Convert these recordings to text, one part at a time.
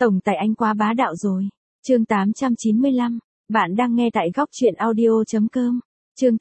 Tổng tài anh quá bá đạo rồi. Chương 895, bạn đang nghe tại góc truyện audio.com. Chương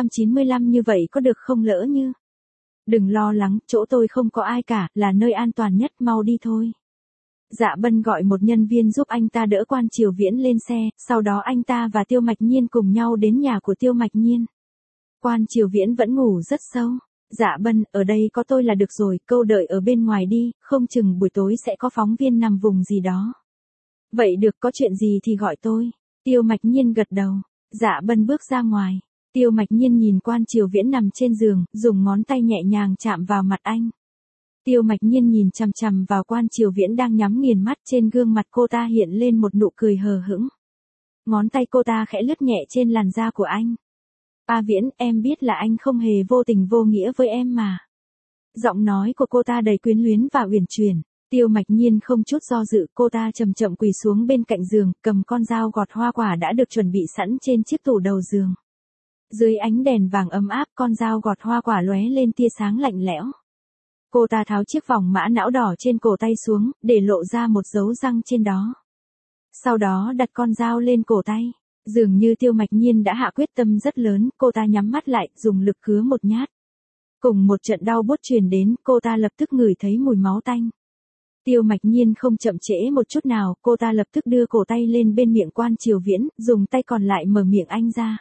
895 như vậy có được không lỡ như? Đừng lo lắng, chỗ tôi không có ai cả, là nơi an toàn nhất, mau đi thôi. Dạ Bân gọi một nhân viên giúp anh ta đỡ Quan Triều Viễn lên xe, sau đó anh ta và Tiêu Mạch Nhiên cùng nhau đến nhà của Tiêu Mạch Nhiên. Quan Triều Viễn vẫn ngủ rất sâu. Dạ Bân, ở đây có tôi là được rồi, câu đợi ở bên ngoài đi, không chừng buổi tối sẽ có phóng viên nằm vùng gì đó. Vậy được, có chuyện gì thì gọi tôi. Tiêu Mạch Nhiên gật đầu. Dạ Bân bước ra ngoài. Tiêu Mạch Nhiên nhìn Quan Triều Viễn nằm trên giường, dùng ngón tay nhẹ nhàng chạm vào mặt anh. Tiêu Mạch Nhiên nhìn chằm chằm vào Quan Triều Viễn đang nhắm nghiền mắt, trên gương mặt cô ta hiện lên một nụ cười hờ hững. Ngón tay cô ta khẽ lướt nhẹ trên làn da của anh. A Viễn, em biết là anh không hề vô tình vô nghĩa với em mà. Giọng nói của cô ta đầy quyến luyến và uyển chuyển. Tiêu Mạch Nhiên không chút do dự, cô ta chậm chậm quỳ xuống bên cạnh giường, cầm con dao gọt hoa quả đã được chuẩn bị sẵn trên chiếc tủ đầu giường. Dưới ánh đèn vàng ấm áp, con dao gọt hoa quả lóe lên tia sáng lạnh lẽo. Cô ta tháo chiếc vòng mã não đỏ trên cổ tay xuống, để lộ ra một dấu răng trên đó. Sau đó đặt con dao lên cổ tay. Dường như Tiêu Mạch Nhiên đã hạ quyết tâm rất lớn, cô ta nhắm mắt lại, dùng lực cứa một nhát. Cùng một trận đau buốt truyền đến, cô ta lập tức ngửi thấy mùi máu tanh. Tiêu Mạch Nhiên không chậm trễ một chút nào, cô ta lập tức đưa cổ tay lên bên miệng Quan Triều Viễn, dùng tay còn lại mở miệng anh ra.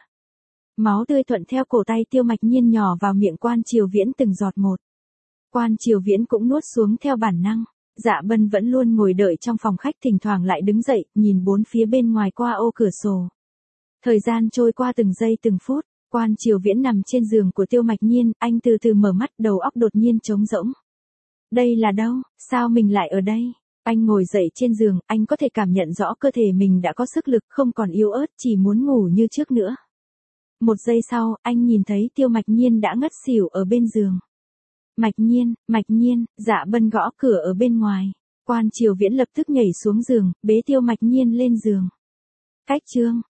Máu tươi thuận theo cổ tay Tiêu Mạch Nhiên nhỏ vào miệng Quan Triều Viễn từng giọt một. Quan Triều Viễn cũng nuốt xuống theo bản năng. Dạ Bân vẫn luôn ngồi đợi trong phòng khách, thỉnh thoảng lại đứng dậy, nhìn bốn phía bên ngoài qua ô cửa sổ. Thời gian trôi qua từng giây từng phút, Quan Triều Viễn nằm trên giường của Tiêu Mạch Nhiên, anh từ từ mở mắt, đầu óc đột nhiên trống rỗng. Đây là đâu, sao mình lại ở đây? Anh ngồi dậy trên giường, anh có thể cảm nhận rõ cơ thể mình đã có sức lực, không còn yếu ớt, chỉ muốn ngủ như trước nữa. Một giây sau, anh nhìn thấy Tiêu Mạch Nhiên đã ngất xỉu ở bên giường. Mạch Nhiên, Dạ Bân gõ cửa ở bên ngoài. Quan Triều Viễn lập tức nhảy xuống giường, bế Tiêu Mạch Nhiên lên giường. Cách chương